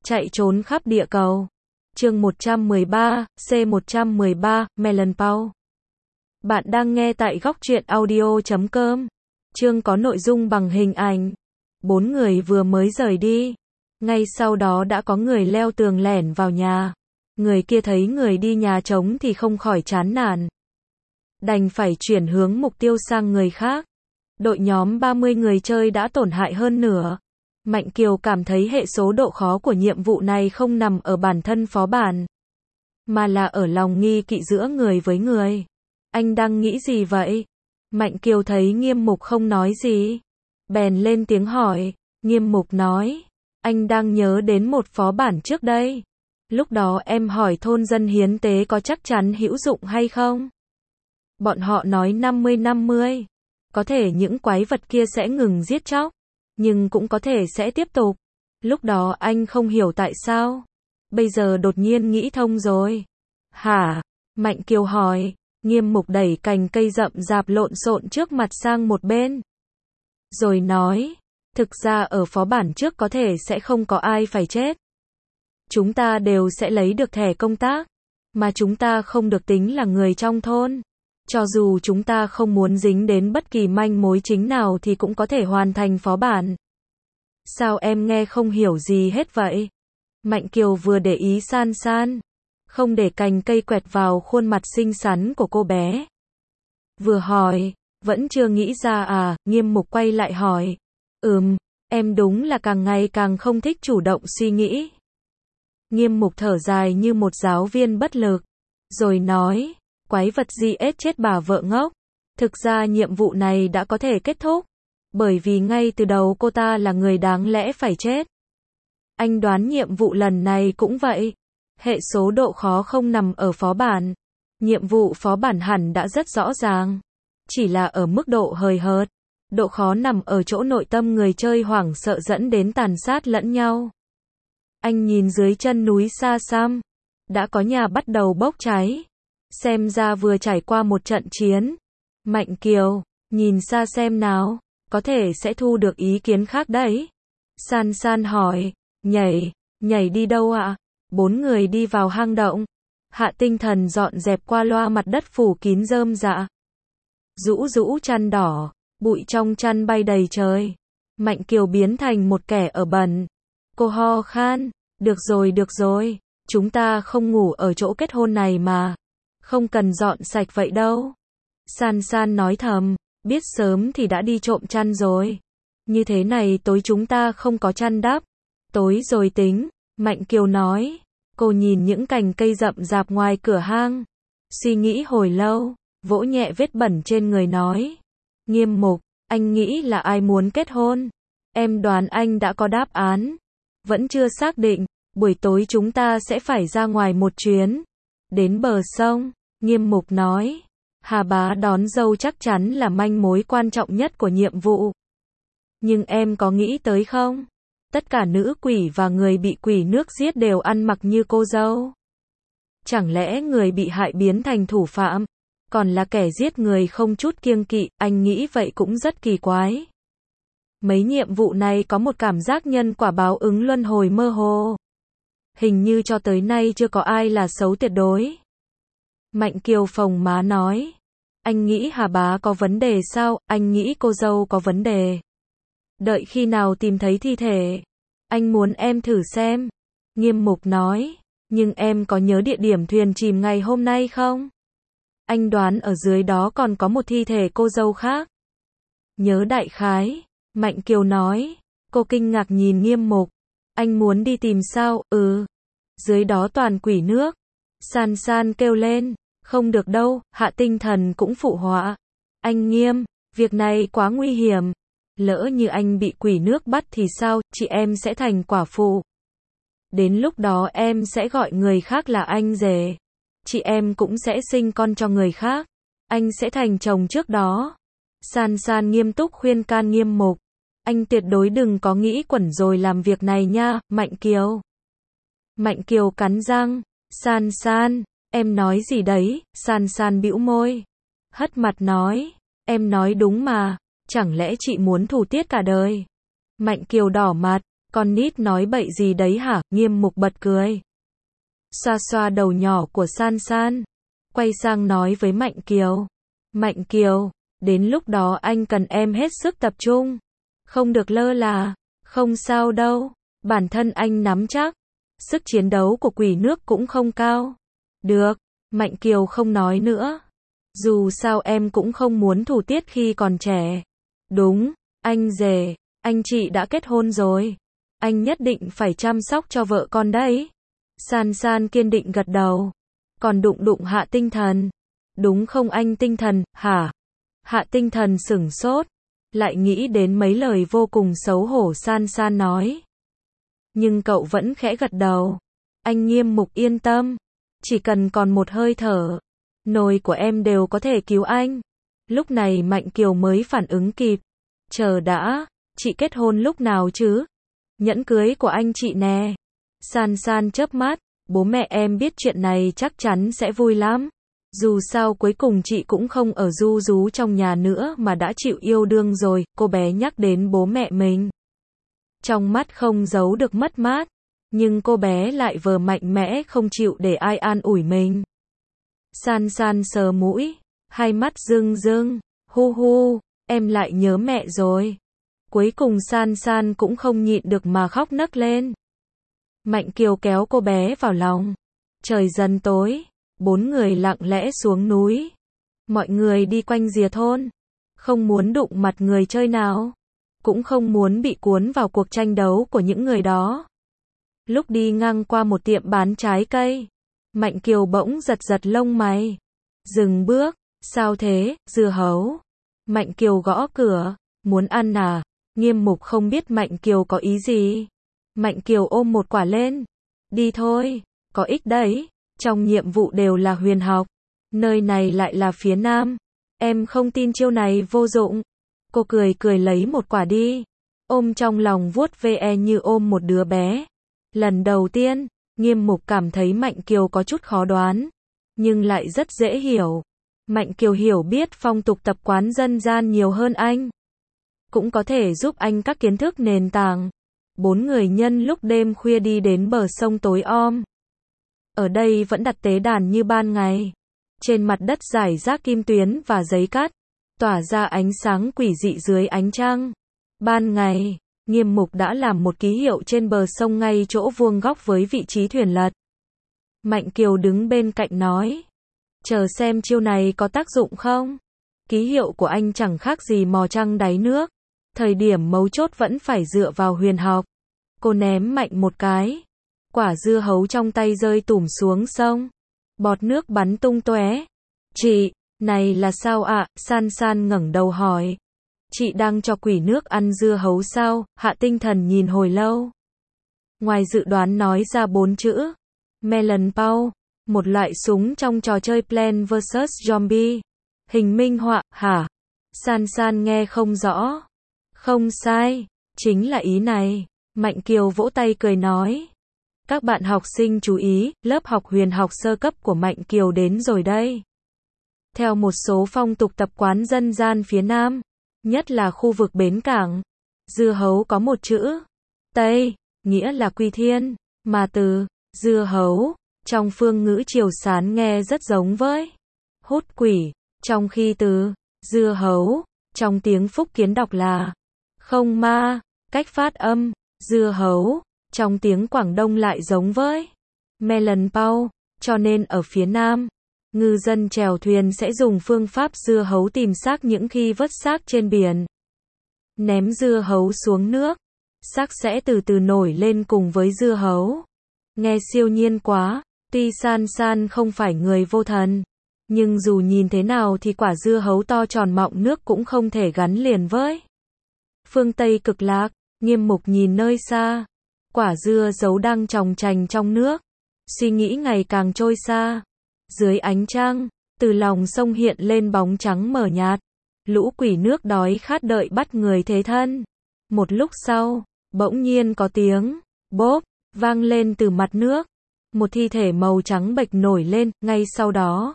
Chạy trốn khắp địa cầu. Chương 113, C113, Melon Pau. Bạn đang nghe tại góc truyện audio.com. Chương có nội dung bằng hình ảnh. 4 người vừa mới rời đi. Ngay sau đó đã có người leo tường lẻn vào nhà. Người kia thấy người đi nhà trống thì không khỏi chán nản. Đành phải chuyển hướng mục tiêu sang người khác. Đội nhóm 30 người chơi đã tổn hại hơn nửa. Mạnh Kiều cảm thấy hệ số độ khó của nhiệm vụ này không nằm ở bản thân phó bản, mà là ở lòng nghi kỵ giữa người với người. Anh đang nghĩ gì vậy? Mạnh Kiều thấy Nghiêm Mục không nói gì, bèn lên tiếng hỏi. Nghiêm Mục nói, anh đang nhớ đến một phó bản trước đây. Lúc đó em hỏi thôn dân hiến tế có chắc chắn hữu dụng hay không? Bọn họ nói 50-50. Có thể những quái vật kia sẽ ngừng giết chóc, nhưng cũng có thể sẽ tiếp tục. Lúc đó anh không hiểu tại sao. Bây giờ đột nhiên nghĩ thông rồi. Hả? Mạnh Kiều hỏi. Nghiêm Mục đẩy cành cây rậm rạp lộn xộn trước mặt sang một bên. Rồi nói, thực ra ở phó bản trước có thể sẽ không có ai phải chết. Chúng ta đều sẽ lấy được thẻ công tác, mà chúng ta không được tính là người trong thôn. Cho dù chúng ta không muốn dính đến bất kỳ manh mối chính nào thì cũng có thể hoàn thành phó bản. Sao em nghe không hiểu gì hết vậy? Mạnh Kiều vừa để ý San San, không để cành cây quẹt vào khuôn mặt xinh xắn của cô bé. Vừa hỏi, vẫn chưa nghĩ ra à? Nghiêm Mục quay lại hỏi. Em đúng là càng ngày càng không thích chủ động suy nghĩ. Nghiêm Mục thở dài như một giáo viên bất lực, rồi nói, quái vật GS chết bà vợ ngốc. Thực ra nhiệm vụ này đã có thể kết thúc, bởi vì ngay từ đầu cô ta là người đáng lẽ phải chết. Anh đoán nhiệm vụ lần này cũng vậy. Hệ số độ khó không nằm ở phó bản. Nhiệm vụ phó bản hẳn đã rất rõ ràng, chỉ là ở mức độ hời hợt. Độ khó nằm ở chỗ nội tâm người chơi hoảng sợ dẫn đến tàn sát lẫn nhau. Anh nhìn dưới chân núi xa xăm, đã có nhà bắt đầu bốc cháy. Xem ra vừa trải qua một trận chiến. Mạnh Kiều, nhìn xa xem nào, có thể sẽ thu được ý kiến khác đấy. San San hỏi, nhảy đi đâu ạ? 4 người đi vào hang động. Hạ Tinh Thần dọn dẹp qua loa mặt đất phủ kín rơm rạ. Rũ chăn đỏ, bụi trong chăn bay đầy trời. Mạnh Kiều biến thành một kẻ ở bẩn. Cô ho khan, được rồi, chúng ta không ngủ ở chỗ kết hôn này mà. Không cần dọn sạch vậy đâu. San San nói thầm, biết sớm thì đã đi trộm chăn rồi. Như thế này tối chúng ta không có chăn đắp. Tối rồi tính, Mạnh Kiều nói. Cô nhìn những cành cây rậm rạp ngoài cửa hang, suy nghĩ hồi lâu, vỗ nhẹ vết bẩn trên người nói. Nghiêm Mục, anh nghĩ là ai muốn kết hôn? Em đoán anh đã có đáp án. Vẫn chưa xác định, buổi tối chúng ta sẽ phải ra ngoài một chuyến. Đến bờ sông, Nghiêm Mục nói. Hà bá đón dâu chắc chắn là manh mối quan trọng nhất của nhiệm vụ. Nhưng em có nghĩ tới không? Tất cả nữ quỷ và người bị quỷ nước giết đều ăn mặc như cô dâu. Chẳng lẽ người bị hại biến thành thủ phạm, còn là kẻ giết người không chút kiêng kỵ? Anh nghĩ vậy cũng rất kỳ quái. Mấy nhiệm vụ này có một cảm giác nhân quả báo ứng luân hồi mơ hồ. Hình như cho tới nay chưa có ai là xấu tuyệt đối. Mạnh Kiều phồng má nói. Anh nghĩ Hà bá có vấn đề sao? Anh nghĩ cô dâu có vấn đề. Đợi khi nào tìm thấy thi thể, anh muốn em thử xem. Nghiêm Mục nói. Nhưng em có nhớ địa điểm thuyền chìm ngày hôm nay không? Anh đoán ở dưới đó còn có một thi thể cô dâu khác. Nhớ đại khái. Mạnh Kiều nói. Cô kinh ngạc nhìn Nghiêm Mục. Anh muốn đi tìm sao? Dưới đó toàn quỷ nước. San San kêu lên. Không được đâu. Hạ Tinh Thần cũng phụ họa. Anh Nghiêm, việc này quá nguy hiểm. Lỡ như anh bị quỷ nước bắt thì sao? Chị em sẽ thành quả phụ. Đến lúc đó em sẽ gọi người khác là anh rể. Chị em cũng sẽ sinh con cho người khác. Anh sẽ thành chồng trước đó. San San nghiêm túc khuyên can Nghiêm Mục. Anh tuyệt đối đừng có nghĩ quẩn rồi làm việc này nha, Mạnh Kiều. Mạnh Kiều cắn răng. San San, em nói gì đấy? San San bĩu môi, hất mặt nói. Em nói đúng mà. Chẳng lẽ chị muốn thủ tiết cả đời? Mạnh Kiều đỏ mặt, Con nít nói bậy gì đấy hả? Nghiêm Mục bật cười. Xoa xoa đầu nhỏ của San San. Quay sang nói với Mạnh Kiều. Mạnh Kiều, đến lúc đó anh cần em hết sức tập trung. Không được lơ là. Không sao đâu. Bản thân anh nắm chắc. Sức chiến đấu của quỷ nước cũng không cao. Được. Mạnh Kiều không nói nữa. Dù sao em cũng không muốn thủ tiết khi còn trẻ. Đúng, anh rể, anh chị đã kết hôn rồi. Anh nhất định phải chăm sóc cho vợ con đấy. San San kiên định gật đầu. Còn đụng đụng Hạ Tinh Thần. Đúng không anh Tinh Thần, hả? Hạ Tinh Thần sửng sốt. Lại nghĩ đến mấy lời vô cùng xấu hổ San San nói. Nhưng cậu vẫn khẽ gật đầu. Anh Nghiêm Mục yên tâm. Chỉ cần còn một hơi thở. Nồi của em đều có thể cứu anh. Lúc này Mạnh Kiều mới phản ứng kịp. Chờ đã, chị kết hôn lúc nào chứ? Nhẫn cưới của anh chị nè. San San chớp mắt, bố mẹ em biết chuyện này chắc chắn sẽ vui lắm. Dù sao cuối cùng chị cũng không ở ru rú trong nhà nữa mà đã chịu yêu đương rồi, cô bé nhắc đến bố mẹ mình. Trong mắt không giấu được mất mát, nhưng cô bé lại vờ mạnh mẽ không chịu để ai an ủi mình. San San sờ mũi, hai mắt rưng rưng, hu hu, em lại nhớ mẹ rồi. Cuối cùng San San cũng không nhịn được mà khóc nấc lên. Mạnh Kiều kéo cô bé vào lòng. Trời dần tối, 4 người lặng lẽ xuống núi. Mọi người đi quanh rìa thôn, không muốn đụng mặt người chơi nào, cũng không muốn bị cuốn vào cuộc tranh đấu của những người đó. Lúc đi ngang qua một tiệm bán trái cây, Mạnh Kiều bỗng giật giật lông mày. Dừng bước, sao thế, dưa hấu. Mạnh Kiều gõ cửa, muốn ăn à? Nghiêm Mục không biết Mạnh Kiều có ý gì. Mạnh Kiều ôm một quả lên. Đi thôi, có ích đấy. Trong nhiệm vụ đều là huyền học. Nơi này lại là phía nam. Em không tin chiêu này vô dụng. Cô cười cười lấy một quả đi. Ôm trong lòng vuốt ve như ôm một đứa bé. Lần đầu tiên, Nghiêm Mục cảm thấy Mạnh Kiều có chút khó đoán. Nhưng lại rất dễ hiểu. Mạnh Kiều hiểu biết phong tục tập quán dân gian nhiều hơn anh. Cũng có thể giúp anh các kiến thức nền tảng. 4 người nhân lúc đêm khuya đi đến bờ sông tối om. Ở đây vẫn đặt tế đàn như ban ngày. Trên mặt đất rải rác kim tuyến và giấy cắt, tỏa ra ánh sáng quỷ dị dưới ánh trăng. Ban ngày, Nghiêm Mục đã làm một ký hiệu trên bờ sông ngay chỗ vuông góc với vị trí thuyền lật. Mạnh Kiều đứng bên cạnh nói. Chờ xem chiêu này có tác dụng không? Ký hiệu của anh chẳng khác gì mò trăng đáy nước. Thời điểm mấu chốt vẫn phải dựa vào huyền học. Cô ném mạnh một cái. Quả dưa hấu trong tay rơi tủm xuống sông. Bọt nước bắn tung tóe. Chị, này là sao ạ? San San ngẩng đầu hỏi. Chị đang cho quỷ nước ăn dưa hấu sao? Hạ Tinh Thần nhìn hồi lâu. Ngoài dự đoán nói ra 4 chữ. Melon Pow, một loại súng trong trò chơi Plants vs Zombie. Hình minh họa, hả? San San nghe không rõ. Không sai, chính là ý này. Mạnh Kiều vỗ tay cười nói. Các bạn học sinh chú ý, lớp học huyền học sơ cấp của Mạnh Kiều đến rồi đây. Theo một số phong tục tập quán dân gian phía Nam, nhất là khu vực bến cảng, dưa hấu có một chữ Tây, nghĩa là quy thiên, mà từ dưa hấu trong phương ngữ Triều Sán nghe rất giống với hút quỷ, trong khi từ dưa hấu trong tiếng Phúc Kiến đọc là không ma. Cách phát âm dưa hấu trong tiếng Quảng Đông lại giống với melon pow, cho nên ở phía Nam, ngư dân chèo thuyền sẽ dùng phương pháp dưa hấu tìm xác những khi vớt xác trên biển. Ném dưa hấu xuống nước, xác sẽ từ từ nổi lên cùng với dưa hấu. Nghe siêu nhiên quá, tuy San San không phải người vô thần, nhưng dù nhìn thế nào thì quả dưa hấu to tròn mọng nước cũng không thể gắn liền với phương Tây cực lạc. Nghiêm Mục nhìn nơi xa, quả dưa giấu đang chòng chành trong nước, suy nghĩ ngày càng trôi xa. Dưới ánh trăng, từ lòng sông hiện lên bóng trắng mờ nhạt. Lũ quỷ nước đói khát đợi bắt người thế thân. Một lúc sau, bỗng nhiên có tiếng bốp vang lên từ mặt nước. Một thi thể màu trắng bệch nổi lên, ngay sau đó.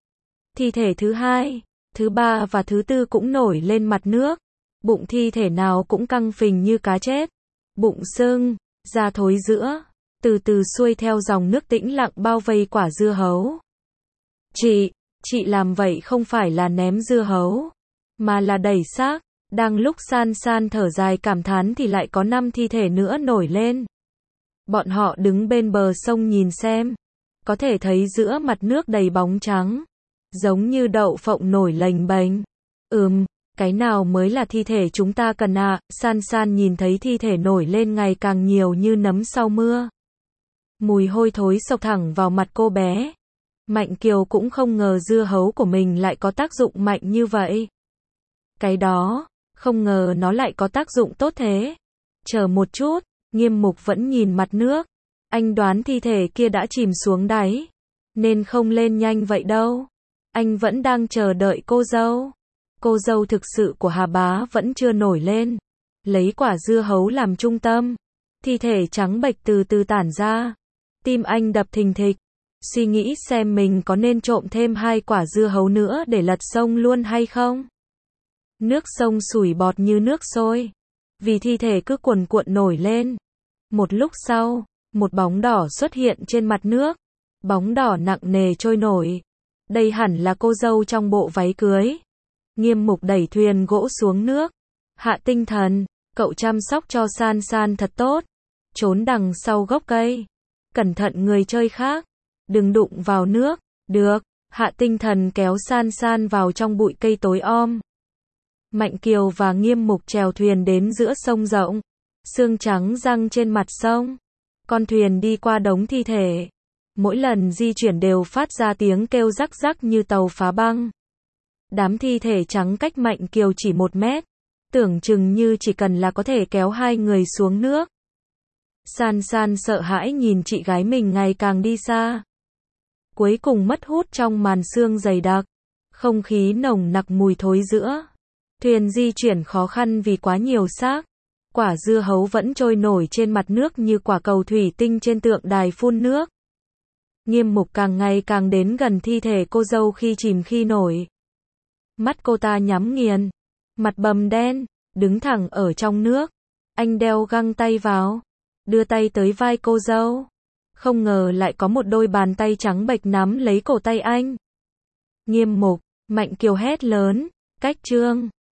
Thi thể thứ hai, thứ ba và thứ tư cũng nổi lên mặt nước. Bụng thi thể nào cũng căng phình như cá chết. bụng sưng, da thối rữa, từ từ xuôi theo dòng nước tĩnh lặng bao vây quả dưa hấu. Chị làm vậy không phải là ném dưa hấu, mà là đẩy xác. Đang lúc San San thở dài cảm thán thì lại có 5 thi thể nữa nổi lên. Bọn họ đứng bên bờ sông nhìn xem, có thể thấy giữa mặt nước đầy bóng trắng, giống như đậu phộng nổi lềnh bềnh. Cái nào mới là thi thể chúng ta cần ạ? San San nhìn thấy thi thể nổi lên ngày càng nhiều như nấm sau mưa. Mùi hôi thối xộc thẳng vào mặt cô bé. Mạnh Kiều cũng không ngờ dưa hấu của mình lại có tác dụng mạnh như vậy. Cái đó, không ngờ nó lại có tác dụng tốt thế. Chờ một chút, Nghiêm Mục vẫn nhìn mặt nước. Anh đoán thi thể kia đã chìm xuống đáy, nên không lên nhanh vậy đâu. Anh vẫn đang chờ đợi cô dâu. Cô dâu thực sự của Hà Bá vẫn chưa nổi lên. Lấy quả dưa hấu làm trung tâm, thi thể trắng bệch từ từ tản ra. Tim anh đập thình thịch, suy nghĩ xem mình có nên trộm thêm 2 quả dưa hấu nữa để lật sông luôn hay không. Nước sông sủi bọt như nước sôi, vì thi thể cứ cuồn cuộn nổi lên. Một lúc sau, một bóng đỏ xuất hiện trên mặt nước. Bóng đỏ nặng nề trôi nổi. Đây hẳn là cô dâu trong bộ váy cưới. Nghiêm Mục đẩy thuyền gỗ xuống nước. Hạ tinh thần, cậu chăm sóc cho San San thật tốt. Trốn đằng sau gốc cây. Cẩn thận người chơi khác. Đừng đụng vào nước. Được. Hạ tinh thần kéo San San vào trong bụi cây tối om. Mạnh Kiều và Nghiêm Mục chèo thuyền đến giữa sông rộng. Sương trắng răng trên mặt sông. Con thuyền đi qua đống thi thể. Mỗi lần di chuyển đều phát ra tiếng kêu rắc rắc như tàu phá băng. Đám thi thể trắng cách Mạnh Kiều chỉ 1 mét. Tưởng chừng như chỉ cần là có thể kéo 2 người xuống nước. San San sợ hãi nhìn chị gái mình ngày càng đi xa. Cuối cùng mất hút trong màn sương dày đặc. Không khí nồng nặc mùi thối rữa. Thuyền di chuyển khó khăn vì quá nhiều xác. Quả dưa hấu vẫn trôi nổi trên mặt nước như quả cầu thủy tinh trên tượng đài phun nước. Nghiêm Mục càng ngày càng đến gần thi thể cô dâu khi chìm khi nổi. Mắt cô ta nhắm nghiền, mặt bầm đen, đứng thẳng ở trong nước. Anh đeo găng tay vào, đưa tay tới vai cô dâu. Không ngờ lại có một đôi bàn tay trắng bệch nắm lấy cổ tay anh. Nghiêm Mục, Mạnh Kiều hét lớn, cách trương.